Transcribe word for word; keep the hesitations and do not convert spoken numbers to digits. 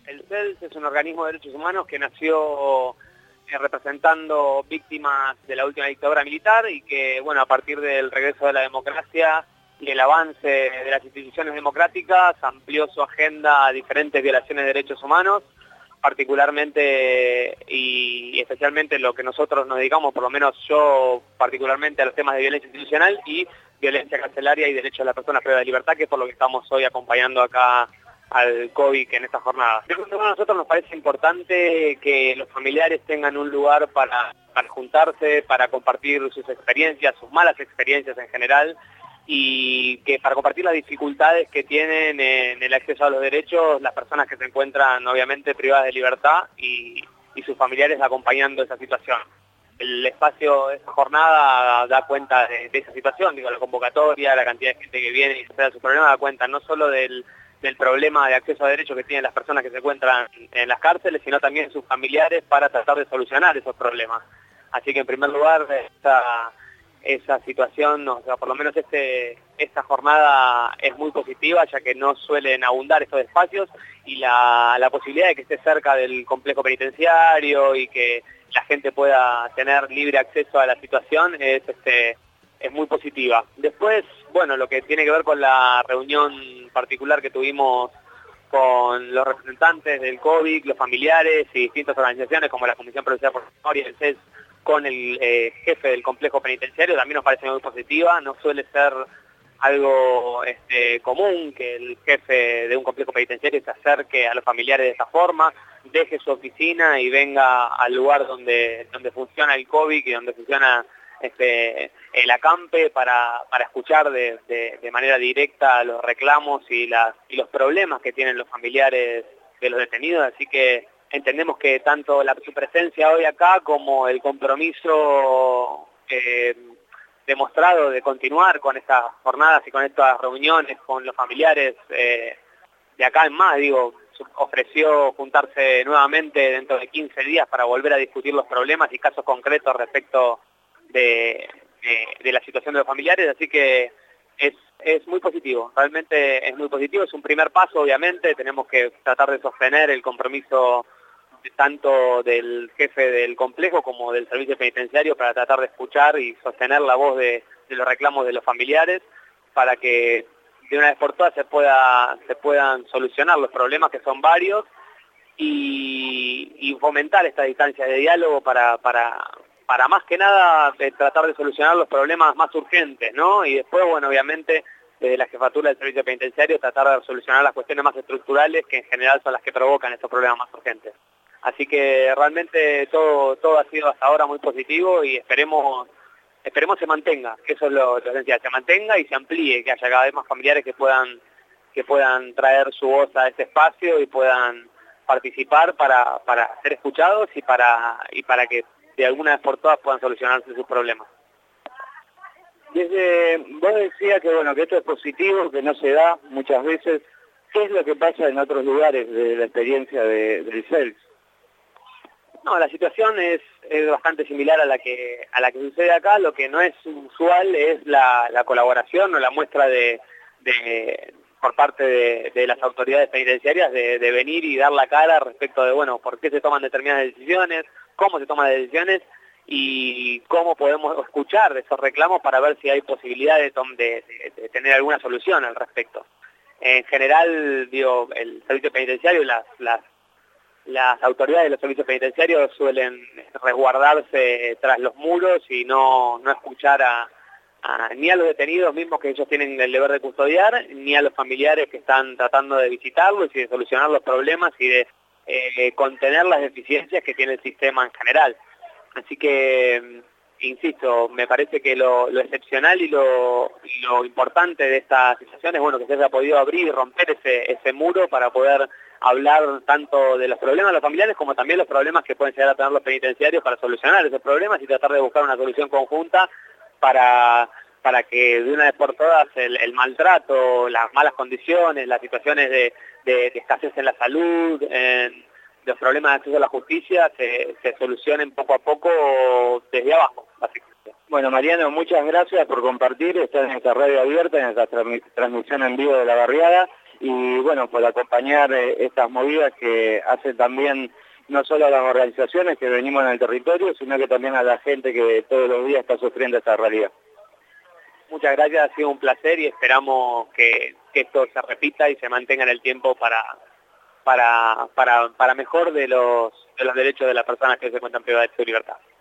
El C E L S es un organismo de derechos humanos que nació eh, representando víctimas de la última dictadura militar y que, bueno, a partir del regreso de la democracia y el avance de las instituciones democráticas, amplió su agenda a diferentes violaciones de derechos humanos, particularmente y especialmente lo que nosotros nos dedicamos, por lo menos yo particularmente, a los temas de violencia institucional y violencia carcelaria y derechos de las personas privadas de libertad, que es por lo que estamos hoy acompañando acá al COVID en esta jornada. A nosotros nos parece importante que los familiares tengan un lugar para, para juntarse, para compartir sus experiencias, sus malas experiencias en general, y que para compartir las dificultades que tienen en el acceso a los derechos las personas que se encuentran obviamente privadas de libertad y, y sus familiares acompañando esa situación. El espacio de esta jornada da cuenta de, de esa situación, digo, la convocatoria, la cantidad de gente que viene y se da su problema, da cuenta no solo del, del problema de acceso a derechos que tienen las personas que se encuentran en las cárceles, sino también sus familiares para tratar de solucionar esos problemas. Así que en primer lugar, esta... esa situación, o sea, por lo menos este, esta jornada es muy positiva, ya que no suelen abundar estos espacios, y la, la posibilidad de que esté cerca del complejo penitenciario y que la gente pueda tener libre acceso a la situación es, este, es muy positiva. Después, bueno, lo que tiene que ver con la reunión particular que tuvimos con los representantes del COVID, los familiares y distintas organizaciones como la Comisión Provincial por la Memoria, el C E S, con el eh, jefe del complejo penitenciario, también nos parece muy positiva. No suele ser algo este, común que el jefe de un complejo penitenciario se acerque a los familiares de esta forma, deje su oficina y venga al lugar donde, donde funciona el COVID y donde funciona este, el acampe para, para escuchar de, de, de manera directa los reclamos y, las, y los problemas que tienen los familiares de los detenidos. Así que entendemos que tanto la, su presencia hoy acá como el compromiso eh, demostrado de continuar con estas jornadas y con estas reuniones con los familiares eh, de acá en más, digo, ofreció juntarse nuevamente dentro de quince días para volver a discutir los problemas y casos concretos respecto de, de, de la situación de los familiares, así que es, es muy positivo, realmente es muy positivo, es un primer paso obviamente, tenemos que tratar de sostener el compromiso tanto del jefe del complejo como del servicio penitenciario para tratar de escuchar y sostener la voz de, de los reclamos de los familiares para que de una vez por todas se pueda se puedan solucionar los problemas, que son varios, y, y fomentar esta distancia de diálogo para, para, para más que nada de tratar de solucionar los problemas más urgentes, ¿no? Y después, bueno, obviamente desde la jefatura del servicio penitenciario tratar de solucionar las cuestiones más estructurales que en general son las que provocan estos problemas más urgentes. Así que realmente todo todo ha sido hasta ahora muy positivo y esperemos esperemos se mantenga, que eso es lo, lo esencial, se mantenga y se amplíe, que haya cada vez más familiares que puedan que puedan traer su voz a este espacio y puedan participar para, para ser escuchados y para y para que de alguna vez por todas puedan solucionarse sus problemas. Desde, vos decías que bueno que esto es positivo, que no se da muchas veces. ¿Qué es lo que pasa en otros lugares de la experiencia de, del C E L S? No, la situación es, es bastante similar a la que a la que sucede acá. Lo que no es usual es la, la colaboración o la muestra de, de por parte de, de las autoridades penitenciarias de, de venir y dar la cara respecto de, bueno, por qué se toman determinadas decisiones, cómo se toman las decisiones y cómo podemos escuchar de esos reclamos para ver si hay posibilidad de, de, de, de tener alguna solución al respecto. En general, digo, el servicio penitenciario y las, las Las autoridades de los servicios penitenciarios suelen resguardarse tras los muros y no, no escuchar a, a, ni a los detenidos mismos que ellos tienen el deber de custodiar, ni a los familiares que están tratando de visitarlos y de solucionar los problemas y de eh, contener las deficiencias que tiene el sistema en general. Así que, insisto, me parece que lo, lo excepcional y lo, y lo importante de esta situación es bueno, que se haya podido abrir y romper ese, ese muro para poder hablar tanto de los problemas de los familiares como también los problemas que pueden llegar a tener los penitenciarios para solucionar esos problemas y tratar de buscar una solución conjunta para, para que de una vez por todas el, el maltrato, las malas condiciones, las situaciones de, de, de escasez en la salud, en los problemas de acceso a la justicia se, se solucionen poco a poco desde abajo, básicamente. Bueno, Mariano, muchas gracias por compartir, estar en esta radio abierta, en esta transmisión en vivo de La Barriada. y bueno, por acompañar eh, estas movidas que hacen también no solo a las organizaciones que venimos en el territorio, sino que también a la gente que todos los días está sufriendo esta realidad. Muchas gracias, ha sido un placer y esperamos que, que esto se repita y se mantenga en el tiempo para, para, para, para mejor de los, de los derechos de las personas que se encuentran privadas de su libertad.